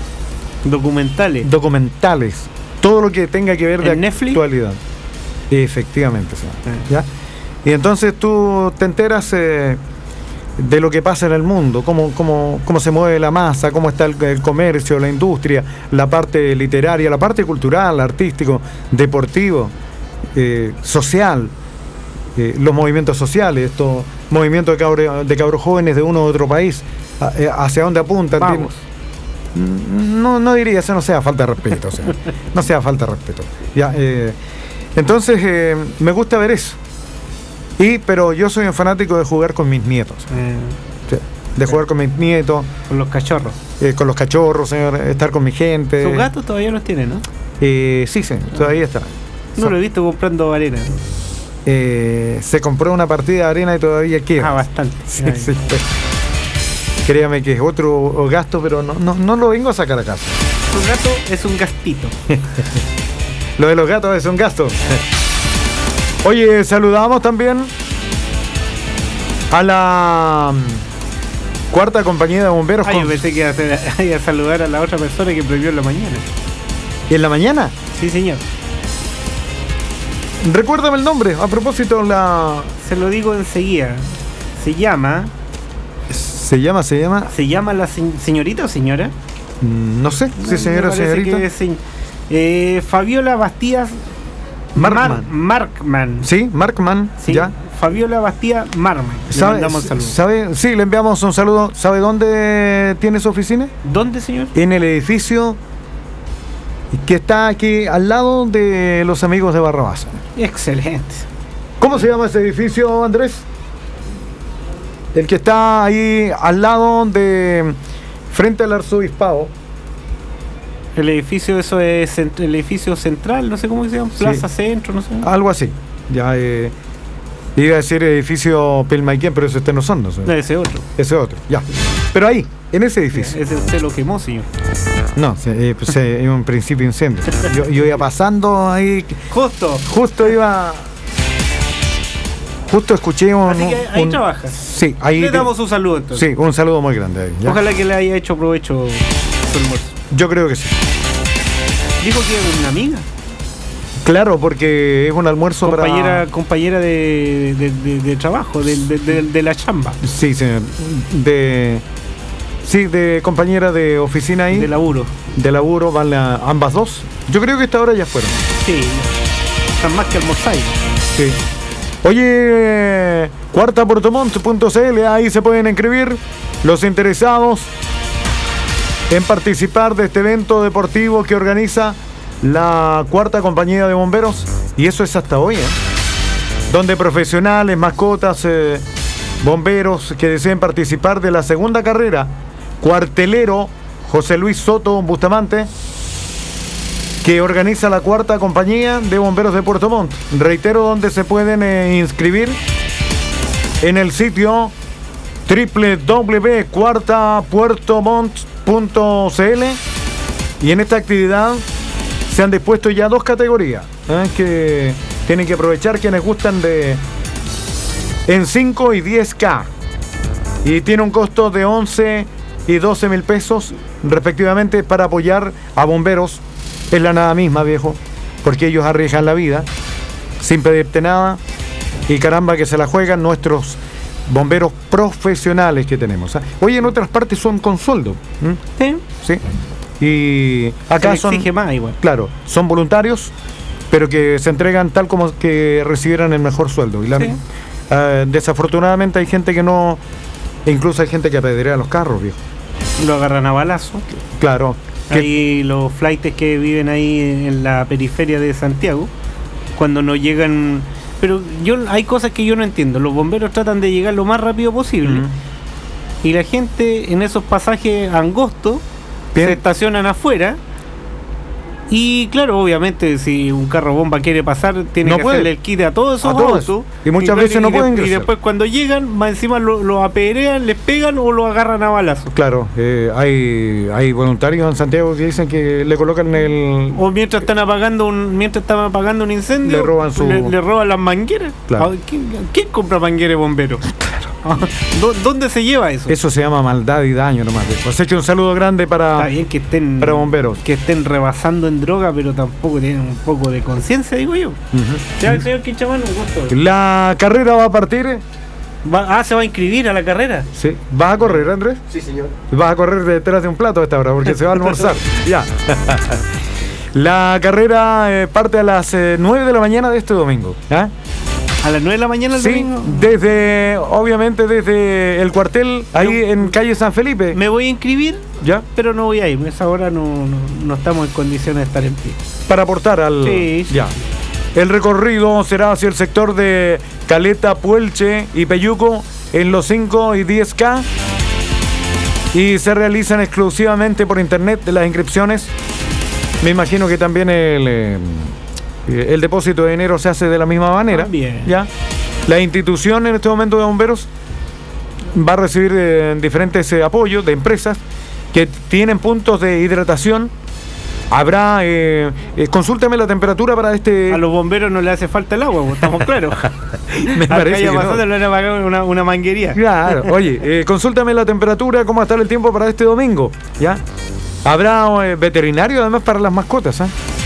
Documentales. todo lo que tenga que ver de ¿En Netflix? actualidad. Efectivamente, sí. ¿Ya? Y entonces tú te enteras de lo que pasa en el mundo, cómo se mueve la masa, cómo está el comercio, la industria, la parte literaria, la parte cultural, artístico, deportivo, social, los movimientos sociales, estos movimientos de cabros jóvenes de uno u otro país, hacia dónde apuntan. Vamos. No diría eso, no sea falta de respeto, o sea, no sea falta de respeto. Ya, entonces me gusta ver eso. Pero yo soy un fanático de jugar con mis nietos. Sí, de jugar con mis nietos. Con los cachorros. Con los cachorros, señor, estar con mi gente. Sus gatos todavía los tienen, ¿no? Sí, todavía está. No lo he visto comprando arena. Se compró una partida de arena y todavía queda. Bastante. Sí. Créame que es otro gasto, pero no lo vengo a sacar a casa. Un gato es un gastito. Lo de los gatos es un gasto. Oye, saludamos también a la cuarta compañía de bomberos. Yo pensé que iba a saludar a la otra persona que prohibió en la mañana. ¿Y en la mañana? Sí, señor. Recuérdame el nombre, a propósito Se lo digo enseguida. Se llama la señorita o señora. No sé, si señora o señorita. Fabiola Bastías Markman. Sí, Markman. Sí, ya. Fabiola Bastías Markman. Le mandamos un saludo. Sí, le enviamos un saludo. ¿Sabe dónde tiene su oficina? ¿Dónde, señor? En el edificio que está aquí al lado de los amigos de Barrabás. Excelente. ¿Cómo se llama ese edificio, Andrés? El que está ahí al lado de frente al arzobispado. El edificio, eso es el edificio central, no sé cómo se llama, Plaza Centro, no sé. Algo así. Ya iba a decir edificio Pilmaiquén, pero ese usted no son, no sé. No, ese otro. Ese otro, ya. Pero ahí, en ese edificio. Ese usted lo quemó, señor. No, pues, en un principio incendio. Yo iba pasando ahí. Justo escuché un... Así que ahí trabaja. Sí, ahí... Le damos un saludo entonces. Sí, un saludo muy grande ahí. ¿Ya? Ojalá que le haya hecho provecho su almuerzo. Yo creo que sí. Dijo que es una amiga. Claro, porque es un almuerzo compañera de trabajo, de la chamba. Sí, señor. De compañera de oficina ahí. De laburo. De laburo van ambas dos. Yo creo que esta hora ya fueron. Sí. Están más que almorzáis. Sí. Oye, cuartaportomont.cl, ahí se pueden inscribir los interesados en participar de este evento deportivo que organiza la cuarta compañía de bomberos, y eso es hasta hoy, donde profesionales, mascotas, bomberos que deseen participar de la segunda carrera, cuartelero José Luis Soto Bustamante, que organiza la cuarta compañía de bomberos de Puerto Montt. Reitero, donde se pueden inscribir en el sitio www.cuartapuertomont.cl, y en esta actividad se han dispuesto ya 2 categorías que tienen que aprovechar quienes gustan en 5 y 10K. Y tiene un costo de 11 y 12 mil pesos respectivamente para apoyar a bomberos. Es la nada misma, viejo, porque ellos arriesgan la vida sin pedirte nada y caramba que se la juegan nuestros bomberos profesionales que tenemos. Oye, en otras partes son con sueldo. Sí. Sí. Y acá se exige más igual. Claro, son voluntarios, pero que se entregan tal como que recibieran el mejor sueldo. Y Sí. Desafortunadamente hay gente que no, incluso hay gente que apedrea los carros, viejo. Lo agarran a balazo. Claro. Hay los flaites que viven ahí en la periferia de Santiago, cuando no llegan. Pero hay cosas que yo no entiendo. Los bomberos tratan de llegar lo más rápido posible, y la gente en esos pasajes angostos se estacionan afuera. Y claro, obviamente si un carro bomba quiere pasar, tiene que hacerle el kit a todos esos autos. Y muchas veces no pueden ingresar. Y después cuando llegan, más encima lo apedrean, les pegan o lo agarran a balazos. Claro, hay voluntarios en Santiago que dicen que le colocan el... O mientras están apagando un incendio, le roban le roban las mangueras. Claro. ¿Quién compra mangueras de bomberos? ¿Dónde se lleva eso? Eso se llama maldad y daño nomás. Pues hecho un saludo grande Está bien que estén para bomberos. Que estén rebasando en droga, pero tampoco tienen un poco de conciencia, digo yo. Ya, señor Quinchaman, un gusto. La carrera va a partir. ¿Se va a inscribir a la carrera? Sí. ¿Vas a correr, Andrés? Sí, señor. Vas a correr detrás de un plato a esta hora porque se va a almorzar. Ya. La carrera parte a las 9 de la mañana de este domingo. ¿A las 9 de la mañana el domingo? Obviamente desde el cuartel, ahí en calle San Felipe. Me voy a inscribir, ¿ya? Pero no voy a ir, a esa hora no estamos en condiciones de estar en pie. Para aportar al... Sí. Ya. El recorrido será hacia el sector de Caleta, Puelche y Peyuco en los 5 y 10K. Y se realizan exclusivamente por internet las inscripciones. Me imagino que también el depósito de dinero se hace de la misma manera. Bien. ¿Ya? La institución en este momento de bomberos va a recibir diferentes apoyos de empresas que tienen puntos de hidratación. Habrá, consúltame la temperatura para este... A los bomberos no le hace falta el agua, estamos claros. Me parece que no. Le van a pagar una manguería. Claro, oye, consúltame la temperatura, cómo va a estar el tiempo para este domingo, ¿ya? Habrá veterinario además para las mascotas,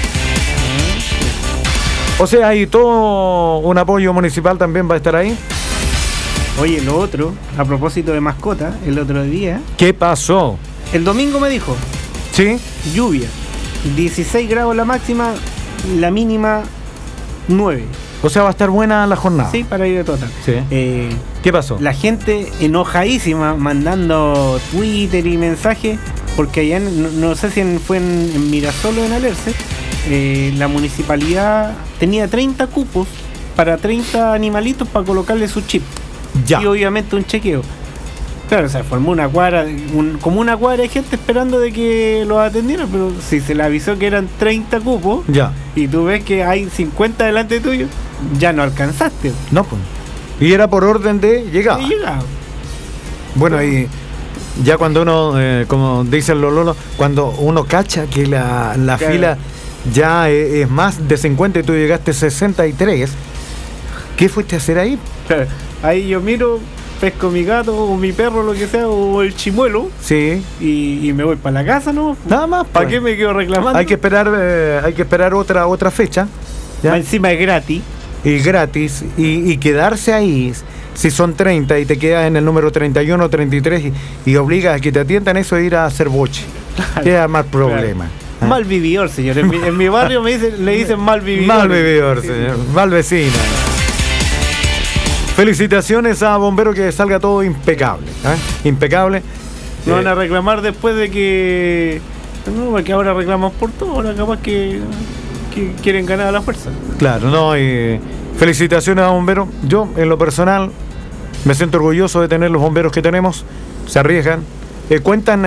O sea, hay todo un apoyo municipal también va a estar ahí. Oye, lo otro, a propósito de mascota, el otro día... ¿Qué pasó? El domingo me dijo... ¿Sí? Lluvia. 16 grados la máxima, la mínima 9. O sea, va a estar buena la jornada. Sí, para ir de total. Sí. ¿Qué pasó? La gente enojadísima mandando Twitter y mensajes, porque allá, no sé si fue en Mirasol o en Alerce, la municipalidad tenía 30 cupos para 30 animalitos para colocarle su chip. Ya. Y obviamente un chequeo. Claro, o sea, formó una cuadra, como una cuadra de gente esperando de que los atendieran, pero si se le avisó que eran 30 cupos, ya, y tú ves que hay 50 delante tuyo, ya no alcanzaste. No, pues. Y era por orden de llegada. Y llegaba. Bueno, y ya cuando uno, como dicen los lolos, cuando uno cacha que la Claro. fila ya es más de 50 y tú llegaste 63, ¿qué fuiste a hacer ahí? Claro, ahí yo miro, pesco mi gato o mi perro, lo que sea, o el chimuelo, Sí, y me voy para la casa, ¿no? nada más. ¿Para pues. qué me quedo reclamando? Hay que esperar otra fecha, ¿ya? Más encima es gratis. Y gratis, y quedarse ahí. Si son 30 y te quedas en el número 31 o 33 y obligas a que te atiendan, eso es ir a hacer boche. Queda más problema. ¿Ah? Mal vividor, señor. En mi barrio le dicen mal vividor. Mal vividor, señor. Mal vecino. Felicitaciones a Bombero, que salga todo impecable. Impecable. No van a reclamar después de que... No, porque ahora reclaman por todo. Ahora capaz que quieren ganar a la fuerza. Claro, no. Felicitaciones a Bombero. Yo, en lo personal, me siento orgulloso de tener los bomberos que tenemos. Se arriesgan. Cuentan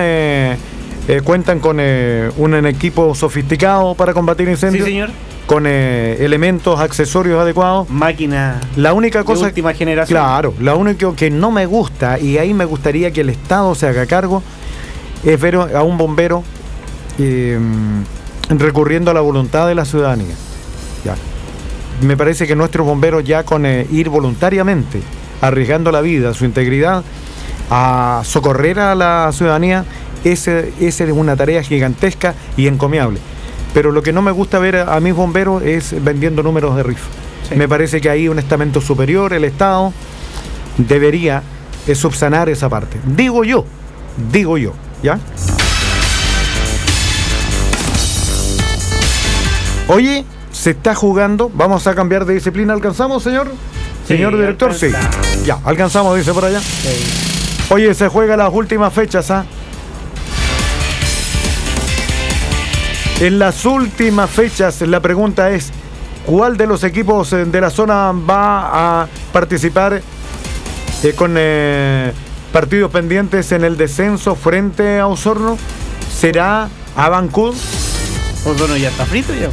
con un equipo sofisticado para combatir incendios. Sí, señor. Con elementos, accesorios adecuados. Máquina La única cosa, de última generación. Claro, la única que no me gusta, y ahí me gustaría que el Estado se haga cargo, es ver a un bombero recurriendo a la voluntad de la ciudadanía. Ya. Me parece que nuestros bomberos, ya con ir voluntariamente, arriesgando la vida, su integridad, a socorrer a la ciudadanía, esa es una tarea gigantesca y encomiable. Pero lo que no me gusta ver a mis bomberos es vendiendo números de rifa. Sí. Me parece que ahí un estamento superior, el Estado, debería subsanar esa parte. Digo yo, ¿ya? Oye, se está jugando, vamos a cambiar de disciplina, ¿alcanzamos, señor? Sí, Señor director, sí. alcanzamos. Ya, alcanzamos, dice por allá. Sí. Oye, se juega las últimas fechas, ¿ah? En las últimas fechas, la pregunta es, ¿cuál de los equipos de la zona va a participar con partidos pendientes en el descenso frente a Osorno? ¿Será Abancud? Osorno ya está frito ya.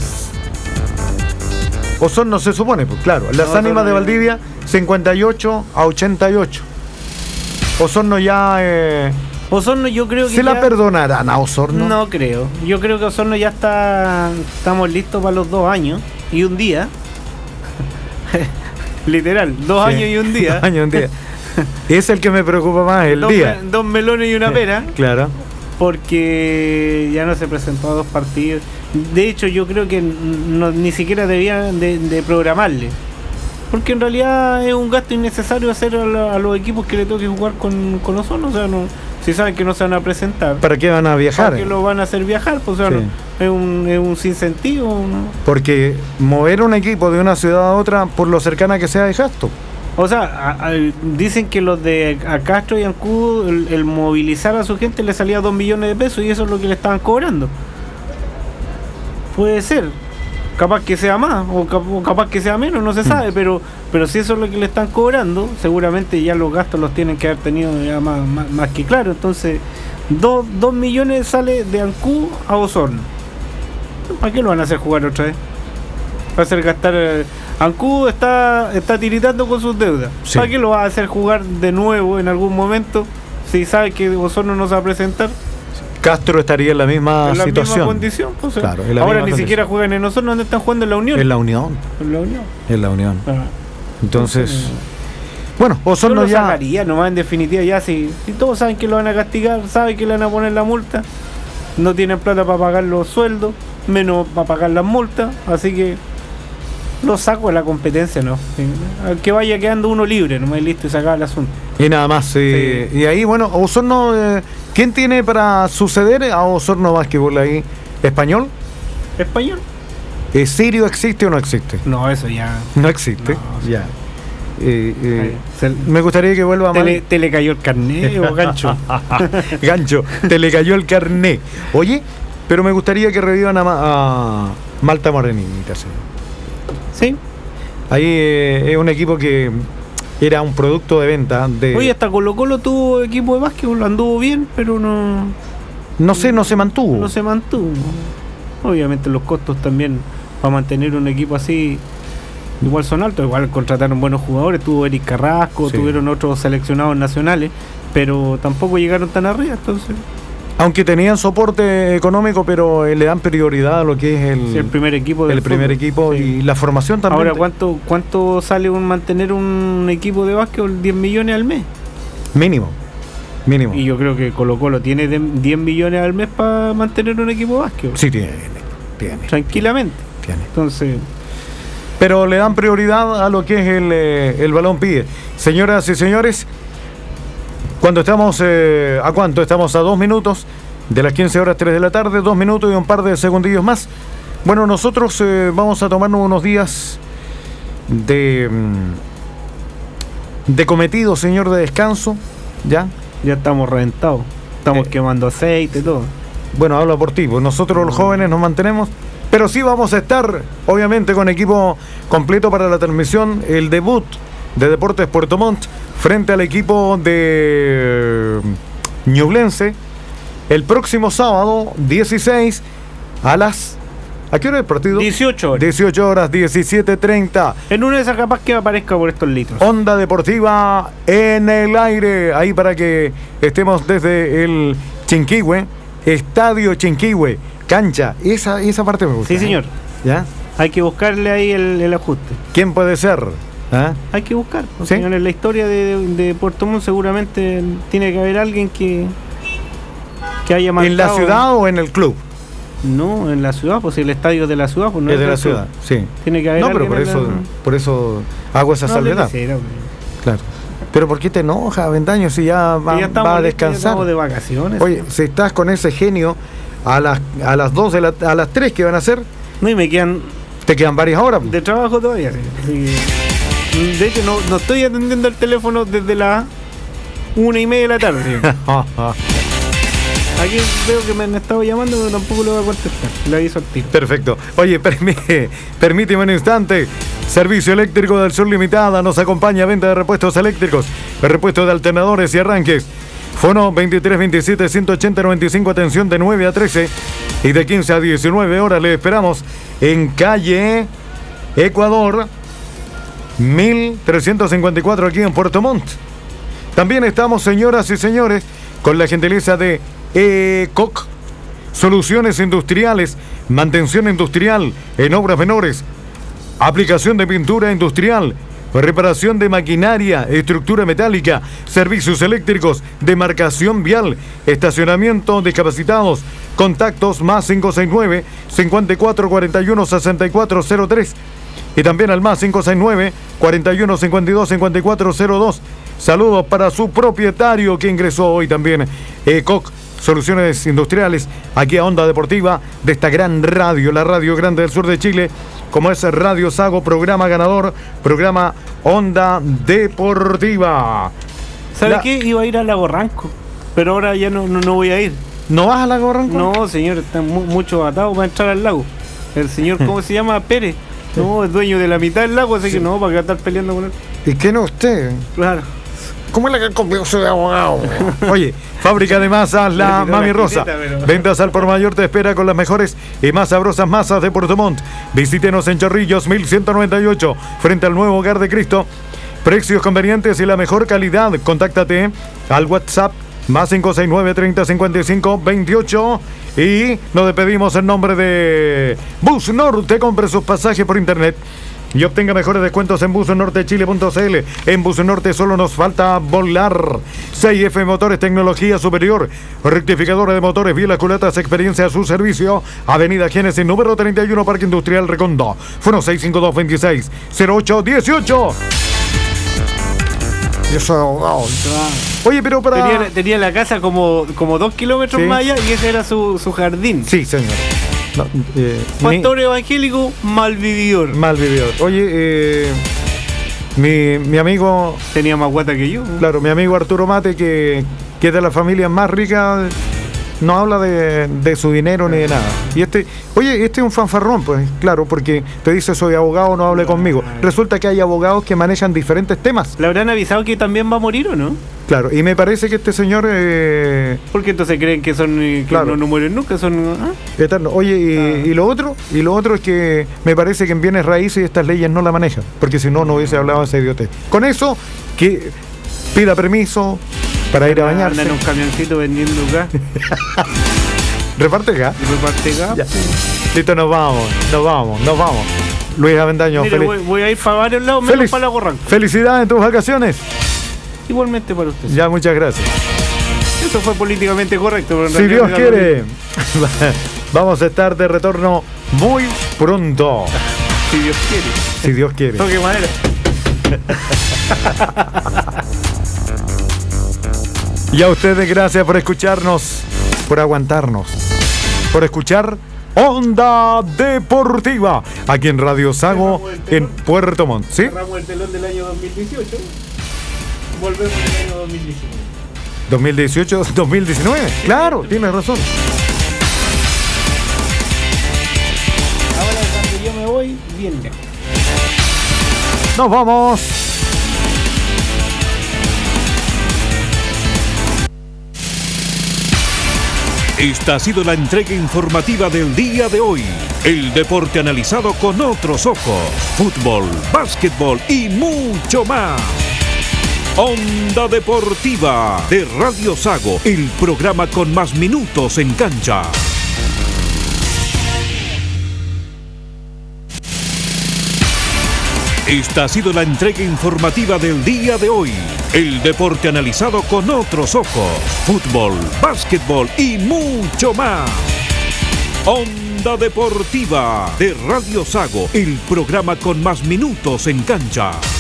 Osorno se supone, pues claro. Las Osorno ánimas de ya. Valdivia, 58 a 88. Osorno ya... Osorno yo creo que ¿Se la ya- perdonarán a Osorno? No creo. Yo creo que Osorno ya estamos listos para los 2 años y un día. Literal, 2 Sí. años y un día. 2 años y un día. Es el que me preocupa más, el día. 2 melones y una pera. Claro. Porque ya no se presentó a 2 partidos. De hecho, yo creo que ni siquiera debían de programarle. Porque en realidad es un gasto innecesario hacer a los equipos que le toque jugar con Osorno. O sea, no, si saben que no se van a presentar, ¿Para qué van a viajar? ¿para qué lo van a hacer viajar? Pues, o sea, Sí. es un sinsentido. ¿No? Porque mover un equipo de una ciudad a otra, por lo cercana que sea, es gasto. O sea, dicen que los de a Castro y Ancud, el movilizar a su gente le salía 2 millones de pesos y eso es lo que le estaban cobrando. Puede ser. Capaz que sea más o capaz que sea menos, no se sabe, pero si eso es lo que le están cobrando, seguramente ya los gastos los tienen que haber tenido ya más que claro. Entonces, 2 millones sale de Ancud a Osorno. ¿Para qué lo van a hacer jugar otra vez? Va a hacer gastar... Ancud está tiritando con sus deudas. Sí. ¿Para qué lo va a hacer jugar de nuevo en algún momento si sabe que Osorno no se va a presentar? Castro estaría en la misma En la situación. misma condición. Pues, Claro, en la ahora misma ni condición. siquiera juegan en Osorno, donde están jugando en la Unión. En la Unión. En la Unión. En la Unión. Ah. Entonces, bueno, Yo Osorno lo ya... sacaría nomás en definitiva ya si todos saben que lo van a castigar, saben que le van a poner la multa, no tienen plata para pagar los sueldos, menos para pagar las multas, así que lo saco de la competencia, ¿no? Sí. Que vaya quedando uno libre, nomás y listo y se acaba el asunto. Y nada más. Sí. Y ahí, bueno, Osorno... ¿quién tiene para suceder a Osorno Básquetbol ahí? ¿Español? ¿Español? ¿Sirio existe o no existe? No, eso ya. No existe. No, Ya. Se- Me gustaría que vuelva más... te le cayó el carnet o gancho. Gancho, te le cayó el carné. Oye, pero me gustaría que revivan a Malta Morenita. Sí. Sí. Ahí es un equipo que era un producto de venta de... Oye, hasta Colo Colo tuvo equipo de básquetbol, anduvo bien, pero no no se mantuvo. se mantuvo. Obviamente los costos también para mantener un equipo así igual son altos, igual contrataron buenos jugadores, tuvo Eric Carrasco, Sí. tuvieron otros seleccionados nacionales, pero tampoco llegaron tan arriba, entonces Aunque tenían soporte económico, pero le dan prioridad a lo que es sí, el primer equipo del el primer fútbol. equipo Sí. y la formación también. Ahora, ¿cuánto sale mantener un equipo de básquetbol? 10 millones al mes. Mínimo. Y yo creo que Colo Colo tiene 10 millones al mes para mantener un equipo de básquetbol. Sí, tiene. Tranquilamente. Tiene. Entonces, Pero le dan prioridad a lo que es el balón pide. Señoras y señores, cuando estamos, ¿a cuánto? Estamos a 2 minutos de las 15 horas 3 de la tarde, 2 minutos y un par de segundillos más. Bueno, nosotros vamos a tomarnos unos días de cometido, señor, de descanso, ¿ya? ya estamos reventados. Estamos quemando aceite y todo. Bueno, habla por ti, pues nosotros los jóvenes nos mantenemos, pero sí vamos a estar, obviamente, con equipo completo para la transmisión, el debut de Deportes Puerto Montt frente al equipo de Ñublense, el próximo sábado, 16, ¿a qué hora es el partido? 18 horas. 18 horas, 17:30. En una de esas capaz que aparezca por estos litros. Onda Deportiva en el aire, ahí para que estemos desde el Chinquihue, Estadio Chinquihue, cancha, esa parte me gusta. Sí, señor. ¿Ya? Hay que buscarle ahí el ajuste. ¿Quién puede ser? ¿Ah? Hay que buscar. ¿Sí? Señor, en la historia de Puerto Montt seguramente tiene que haber alguien que haya marcado. ¿En la ciudad o en el club? No, en la ciudad, pues el estadio de la ciudad, pues no Es de la del club. ciudad, sí. Tiene que haber No, pero alguien por eso hago esa no hables de salvedad. cera, Claro. Pero ¿por qué te enojas, Avendaño, si ya que ya estamos va a listos, ya descansar? estamos de vacaciones. Oye, si estás con ese genio a las 2 a las 3 que van a hacer, No, y me quedan te quedan varias horas. de trabajo todavía. Sí. Así que, de hecho, no estoy atendiendo el teléfono desde las 1:30 de la tarde. Aquí veo que me han estado llamando, pero tampoco le voy a contestar. Le aviso al tiro. Perfecto. Oye, permíteme un instante. Servicio Eléctrico del Sur Limitada nos acompaña. Venta de repuestos eléctricos, repuestos de alternadores y arranques. Fono 2327-180-95. Atención de 9 a 13 y de 15 a 19 horas. Le esperamos en calle Ecuador 1354 aquí en Puerto Montt. También estamos, señoras y señores, con la gentileza de ECOC, soluciones industriales, mantención industrial en obras menores, aplicación de pintura industrial, reparación de maquinaria, estructura metálica, servicios eléctricos, demarcación vial, estacionamiento, discapacitados, contactos más 569 5441 6403 y también al más 569 41 52 5402. Saludos para su propietario que ingresó hoy también, ECOC, soluciones industriales, aquí a Onda Deportiva de esta gran radio, la radio grande del sur de Chile, como es Radio Sago, programa ganador, programa Onda Deportiva. ¿Sabe qué? Iba a ir a Lago Ranco, pero ahora ya no voy a ir. ¿No vas a Lago Ranco? No, señor, están mucho atados para entrar al lago. El señor, ¿cómo se llama? Pérez. No, es dueño de la mitad del lago, así que no, para que estar peleando con él. ¿Y qué no usted? Claro. ¿Cómo es la que conmigo soy abogado? Oye, fábrica de masas, la Mami Rosa. Ventas al por mayor te espera con las mejores y más sabrosas masas de Puerto Montt. Visítenos en Chorrillos 1198, frente al nuevo Hogar de Cristo. Precios convenientes y la mejor calidad. Contáctate al WhatsApp más 569 30 55 28 y nos despedimos en nombre de Bus Norte. Compre sus pasajes por internet y obtenga mejores descuentos en busnortechile.cl. En Bus Norte solo nos falta volar. 6F Motores, tecnología superior, rectificadora de motores, bielas, culatas, experiencia a su servicio. Avenida Génesis, número 31, Parque Industrial Recondo. Fueron 652-26-08-18. Yo soy abogado. Oye, pero para... Tenía la casa como 2 kilómetros Sí. más allá y ese era su jardín. Sí, señor. No, Pastor evangélico, malvividor. mal vividor. Oye, mi amigo, Tenía más guata que yo. claro, mi amigo Arturo Mate, que es de las familias más ricas, no habla de su dinero ni de nada. Y este es un fanfarrón, pues, claro, porque te dice soy abogado, no hable conmigo. Resulta que hay abogados que manejan diferentes temas. ¿Le habrán avisado que también va a morir o no? Claro, y me parece que este señor Porque entonces creen que son que Claro. no mueren nunca, son eterno. Oye, y lo otro es que me parece que en bienes raíces estas leyes no la manejan, porque si no, no hubiese hablado esa idiotez. Con eso, que pida permiso para ir a bañarse. Andan en un camioncito vendiendo gas Reparte acá. y reparte gas. Ya. Listo, nos vamos. Luis Avendaño, Mire, voy a ir para varios lados, menos para la Gorranco. felicidades en tus vacaciones. Igualmente para usted. Ya, muchas gracias. Eso fue políticamente correcto. Pero en Si realidad Dios me da quiere, vamos a estar de retorno muy pronto. lo mismo. Si Dios quiere. Si Dios quiere. Toque madera. Y a ustedes, gracias por escucharnos, por aguantarnos, por escuchar Onda Deportiva, aquí en Radio Sago, en Puerto Montt. ¿Sí? Cerramos el telón del año 2018. Volvemos al año 2019. 2018, 2019. Claro, tienes razón. Ahora cuando yo me voy, bien lejos. Nos vamos. Esta ha sido la entrega informativa del día de hoy. El deporte analizado con otros ojos. Fútbol, básquetbol y mucho más. Onda Deportiva de Radio Sago, el programa con más minutos en cancha. Esta ha sido la entrega informativa del día de hoy. El deporte analizado con otros ojos. Fútbol, básquetbol y mucho más. Onda Deportiva de Radio Sago, el programa con más minutos en cancha.